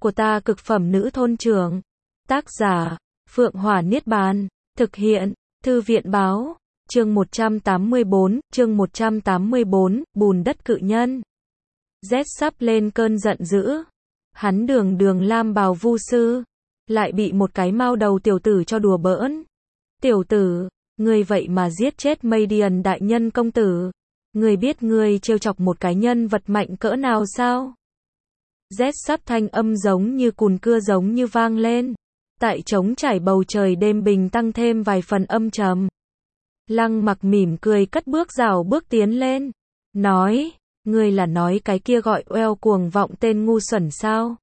của ta cực phẩm nữ thôn trưởng. Tác giả, Phượng Hỏa Niết Bàn. Thực hiện, Thư viện Báo. Chương 184, Bùn đất cự nhân. Z sắp lên cơn giận dữ. Hắn đường đường lam bào vu sư, lại bị một cái mao đầu tiểu tử cho đùa bỡn. Tiểu tử, ngươi vậy mà giết chết Madian đại nhân công tử. Ngươi biết ngươi trêu chọc một cái nhân vật mạnh cỡ nào sao? Z sắp thanh âm giống như cùn cưa giống như vang lên. Tại trống trải bầu trời đêm bình tăng thêm vài phần âm trầm. Lăng Mặc mỉm cười cất bước rảo bước tiến lên. Nói, ngươi là nói cái kia gọi oeo cuồng vọng tên ngu xuẩn sao?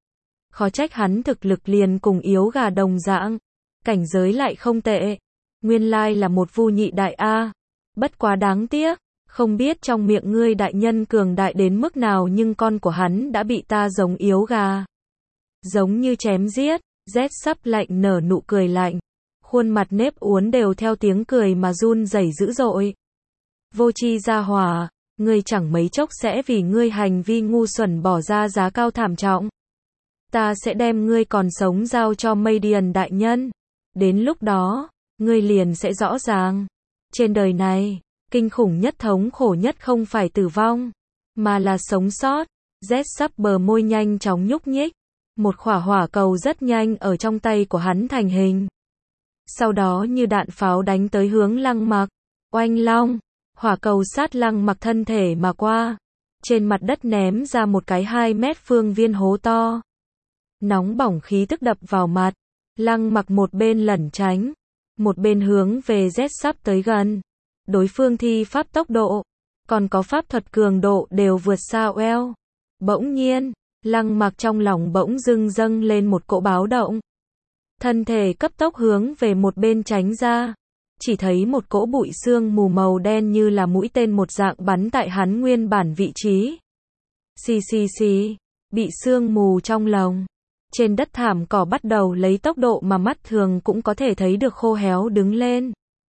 Khó trách hắn thực lực liền cùng yếu gà đồng dạng. Cảnh giới lại không tệ. Nguyên lai là một vu nhị đại A. Bất quá đáng tiếc. Không biết trong miệng ngươi đại nhân cường đại đến mức nào nhưng con của hắn đã bị ta giống yếu gà. Giống như chém giết. Z sắp lạnh nở nụ cười lạnh. Khuôn mặt nếp uốn đều theo tiếng cười mà run rẩy dữ dội. Vô tri gia hỏa, ngươi chẳng mấy chốc sẽ vì ngươi hành vi ngu xuẩn bỏ ra giá cao thảm trọng. Ta sẽ đem ngươi còn sống giao cho Madian đại nhân. Đến lúc đó, ngươi liền sẽ rõ ràng. Trên đời này, kinh khủng nhất thống khổ nhất không phải tử vong, mà là sống sót. Z sắp bờ môi nhanh chóng nhúc nhích. Một quả hỏa cầu rất nhanh ở trong tay của hắn thành hình. Sau đó như đạn pháo đánh tới hướng Lăng Mặc. Oanh long, hỏa cầu sát Lăng Mặc thân thể mà qua. Trên mặt đất ném ra một cái 2 mét phương viên hố to. Nóng bỏng khí tức đập vào mặt. Lăng Mặc một bên lẩn tránh, một bên hướng về Z sắp tới gần. Đối phương thi pháp tốc độ, còn có pháp thuật cường độ đều vượt xa oeo. Bỗng nhiên, Lăng Mặc trong lòng bỗng dưng dâng lên một cỗ báo động. Thân thể cấp tốc hướng về một bên tránh ra. Chỉ thấy một cỗ bụi sương mù màu đen như là mũi tên một dạng bắn tại hắn nguyên bản vị trí. Xì xì xì, bị sương mù trong lồng. Trên đất thảm cỏ bắt đầu lấy tốc độ mà mắt thường cũng có thể thấy được khô héo đứng lên.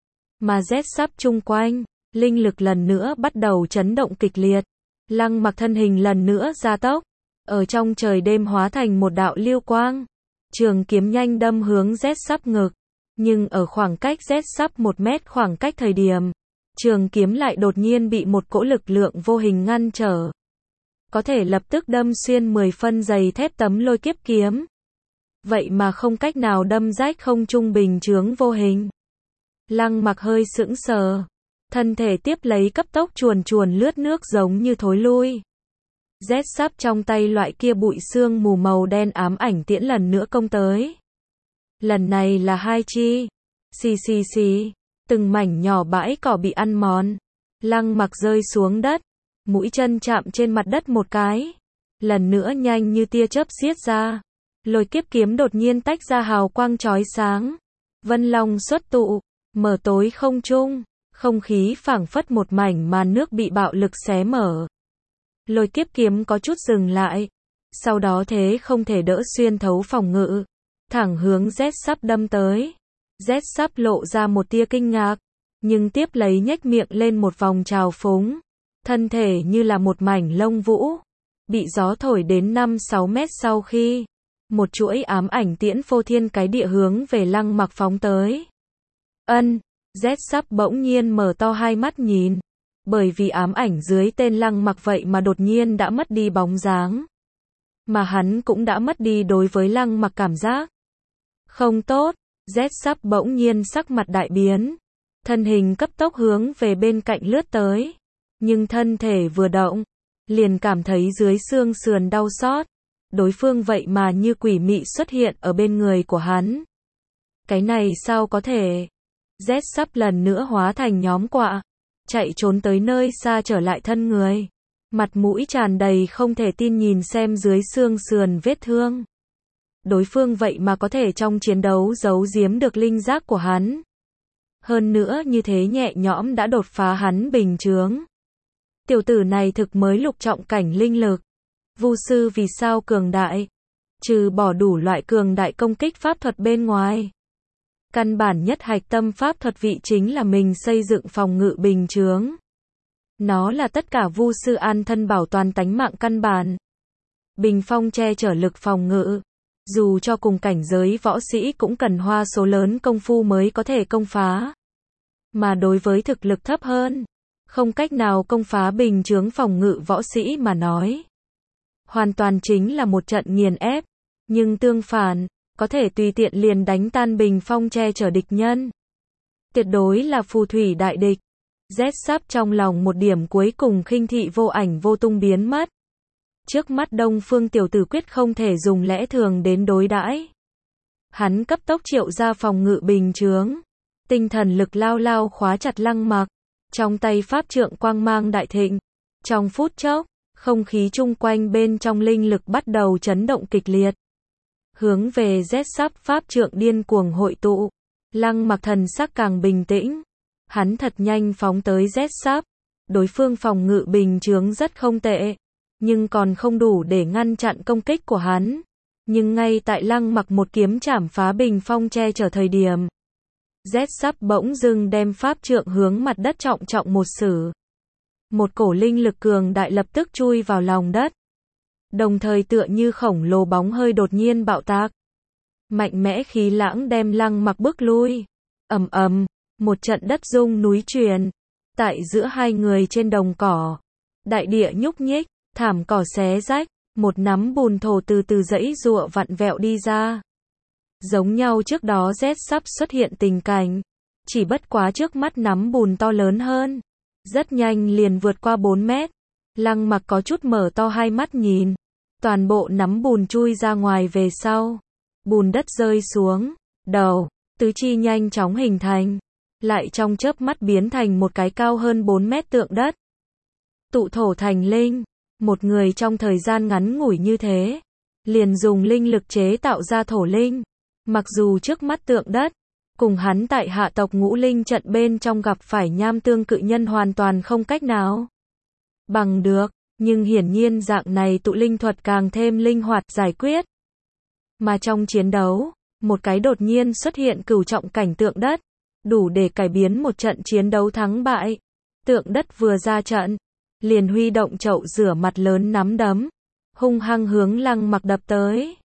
Mà Z sắp chung quanh, linh lực lần nữa bắt đầu chấn động kịch liệt. Lăng Mặc thân hình lần nữa gia tốc. Ở trong trời đêm hóa thành một đạo lưu quang. Trường kiếm nhanh đâm hướng Z sắp ngực. Nhưng ở khoảng cách Z sắp 1 mét khoảng cách thời điểm, trường kiếm lại đột nhiên bị một cỗ lực lượng vô hình ngăn trở. Có thể lập tức đâm xuyên 10 phân dày thép tấm lôi kiếp kiếm. Vậy mà không cách nào đâm rách không trung bình chướng vô hình. Lăng Mặc hơi sững sờ. Thân thể tiếp lấy cấp tốc chuồn chuồn lướt nước giống như thối lui. Z sắp trong tay loại kia bụi sương mù màu đen ám ảnh tiễn lần nữa công tới. Lần này là 2 chi. Xì xì xì. Từng mảnh nhỏ bãi cỏ bị ăn mòn. Lăng Mặc rơi xuống đất. Mũi chân chạm trên mặt đất một cái. Lần nữa nhanh như tia chớp xiết ra. Lôi kiếp kiếm đột nhiên tách ra hào quang chói sáng. Vân long xuất tụ. Mở tối không trung. Không khí phảng phất một mảnh màn nước bị bạo lực xé mở. Lôi kiếp kiếm có chút dừng lại. Sau đó thế không thể đỡ xuyên thấu phòng ngự. Thẳng hướng Z sắp đâm tới. Z sắp lộ ra một tia kinh ngạc. Nhưng tiếp lấy nhếch miệng lên một vòng trào phúng. Thân thể như là một mảnh lông vũ. Bị gió thổi đến 5-6 mét sau khi. Một chuỗi ám ảnh tiễn phô thiên cái địa hướng về Lăng Mặc phóng tới. Z sắp bỗng nhiên mở to hai mắt nhìn. Bởi vì ám ảnh dưới tên Lăng Mặc vậy mà đột nhiên đã mất đi bóng dáng. Mà hắn cũng đã mất đi đối với Lăng Mặc cảm giác. Không tốt, Z sắp bỗng nhiên sắc mặt đại biến. Thân hình cấp tốc hướng về bên cạnh lướt tới. Nhưng thân thể vừa động, liền cảm thấy dưới xương sườn đau xót. Đối phương vậy mà như quỷ mị xuất hiện ở bên người của hắn. Cái này sao có thể? Z sắp lần nữa hóa thành nhóm quạ. Chạy trốn tới nơi xa trở lại thân người. Mặt mũi tràn đầy không thể tin nhìn xem dưới xương sườn vết thương. Đối phương vậy mà có thể trong chiến đấu giấu giếm được linh giác của hắn. Hơn nữa như thế nhẹ nhõm đã đột phá hắn bình chướng. Tiểu tử này thực mới lục trọng cảnh linh lực. Vu sư vì sao cường đại? Trừ bỏ đủ loại cường đại công kích pháp thuật bên ngoài. Căn bản nhất hạch tâm pháp thuật vị chính là mình xây dựng phòng ngự bình chướng. Nó là tất cả vu sư an thân bảo toàn tánh mạng căn bản. bình phong che chở lực phòng ngự. Dù cho cùng cảnh giới võ sĩ cũng cần hoa số lớn công phu mới có thể công phá. Mà đối với thực lực thấp hơn, không cách nào công phá bình chướng phòng ngự võ sĩ mà nói. Hoàn toàn chính là một trận nghiền ép, nhưng tương phản, có thể tùy tiện liền đánh tan bình phong che chở địch nhân. Tuyệt đối là phù thủy đại địch. Z sắp trong lòng một điểm cuối cùng khinh thị vô ảnh vô tung biến mất. Trước mắt Đông Phương tiểu tử quyết không thể dùng lẽ thường đến đối đãi. Hắn cấp tốc triệu ra phòng ngự bình chướng. Tinh thần lực lao lao khóa chặt Lăng Mặc. Trong tay pháp trượng quang mang đại thịnh. Trong phút chốc, không khí chung quanh bên trong linh lực bắt đầu chấn động kịch liệt. Hướng về Z sắp pháp trượng điên cuồng hội tụ. Lăng Mặc thần sắc càng bình tĩnh. Hắn thật nhanh phóng tới Z sắp. Đối phương phòng ngự bình chướng rất không tệ, nhưng còn không đủ để ngăn chặn công kích của hắn. Nhưng ngay tại Lăng Mặc một kiếm chảm phá bình phong che chở thời điểm, Z sắp bỗng dưng đem pháp trượng hướng mặt đất trọng trọng một sử. Một cổ linh lực cường đại lập tức chui vào lòng đất. Đồng thời tựa như khổng lồ bóng hơi đột nhiên bạo tạc. Mạnh mẽ khí lãng đem Lăng Mặc bước lui. Ầm ầm, một trận đất rung núi chuyển. Tại giữa hai người trên đồng cỏ, đại địa nhúc nhích, thảm cỏ xé rách, một nắm bùn thổ từ từ giãy giụa vặn vẹo đi ra. Giống nhau trước đó Z sắp xuất hiện tình cảnh, chỉ bất quá trước mắt nắm bùn to lớn hơn, rất nhanh liền vượt qua 4 mét. Lăng Mặc có chút mở to hai mắt nhìn, toàn bộ nắm bùn chui ra ngoài về sau, bùn đất rơi xuống, đầu, tứ chi nhanh chóng hình thành, lại trong chớp mắt biến thành một cái cao hơn 4 mét tượng đất. Tụ thổ thành linh, một người trong thời gian ngắn ngủi như thế, liền dùng linh lực chế tạo ra thổ linh. Mặc dù trước mắt tượng đất, cùng hắn tại hạ tộc ngũ linh trận bên trong gặp phải nham tương cự nhân hoàn toàn không cách nào bằng được, nhưng hiển nhiên dạng này tụ linh thuật càng thêm linh hoạt giải quyết. Mà trong chiến đấu, một cái đột nhiên xuất hiện cửu trọng cảnh tượng đất, đủ để cải biến một trận chiến đấu thắng bại. Tượng đất vừa ra trận, liền huy động chậu rửa mặt lớn nắm đấm, hung hăng hướng Lăng Mặc đập tới.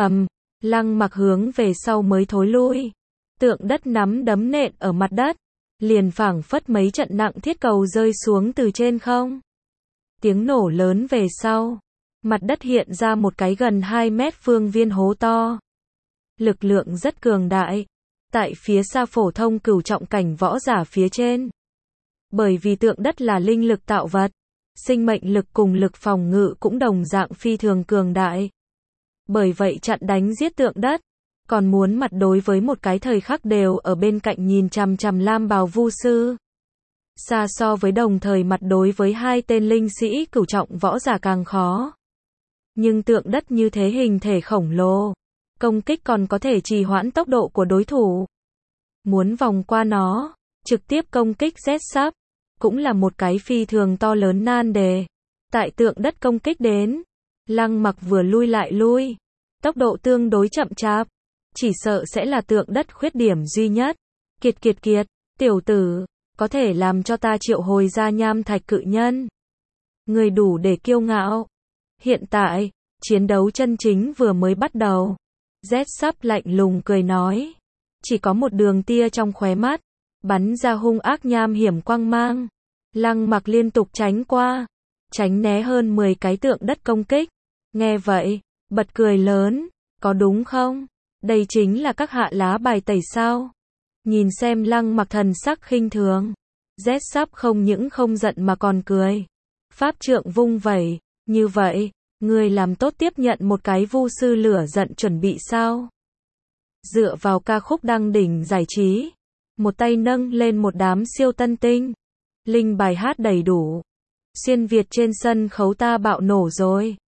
Lăng Mặc hướng về sau mới thối lui. Tượng đất nắm đấm nện ở mặt đất, liền phảng phất mấy trận nặng thiết cầu rơi xuống từ trên không. Tiếng nổ lớn về sau, mặt đất hiện ra một cái gần 2 mét phương viên hố to. Lực lượng rất cường đại. Tại phía xa phổ thông cửu trọng cảnh võ giả phía trên. Bởi vì tượng đất là linh lực tạo vật, sinh mệnh lực cùng lực phòng ngự cũng đồng dạng phi thường cường đại. Bởi vậy chặn đánh giết tượng đất, còn muốn mặt đối với một cái thời khắc đều ở bên cạnh nhìn chằm chằm lam bào vu sư. Xa so với đồng thời mặt đối với hai tên linh sĩ cửu trọng võ giả càng khó. Nhưng tượng đất như thế hình thể khổng lồ, công kích còn có thể trì hoãn tốc độ của đối thủ. Muốn vòng qua nó, trực tiếp công kích Z sắp, cũng là một cái phi thường to lớn nan đề. Tại tượng đất công kích đến, Lăng Mặc vừa lui lại lui, tốc độ tương đối chậm chạp, chỉ sợ sẽ là tượng đất khuyết điểm duy nhất. Kiệt, tiểu tử, có thể làm cho ta triệu hồi ra nham thạch cự nhân. Người đủ để kiêu ngạo. Hiện tại, chiến đấu chân chính vừa mới bắt đầu. Z sắp lạnh lùng cười nói. Chỉ có một đường tia trong khóe mắt, bắn ra hung ác nham hiểm quang mang. Lăng Mặc liên tục tránh qua, tránh né hơn 10 cái tượng đất công kích. Nghe vậy, bật cười lớn, có đúng không? Đây chính là các hạ lá bài tẩy sao? Nhìn xem Lăng Mặc thần sắc khinh thường, Z sắp không những không giận mà còn cười. Pháp trượng vung vẩy, như vậy, ngươi làm tốt tiếp nhận một cái vu sư lửa giận chuẩn bị sao? Dựa vào ca khúc đăng đỉnh giải trí, một tay nâng lên một đám siêu tân tinh, linh bài hát đầy đủ. Xuyên Việt trên sân khấu ta bạo nổ rồi.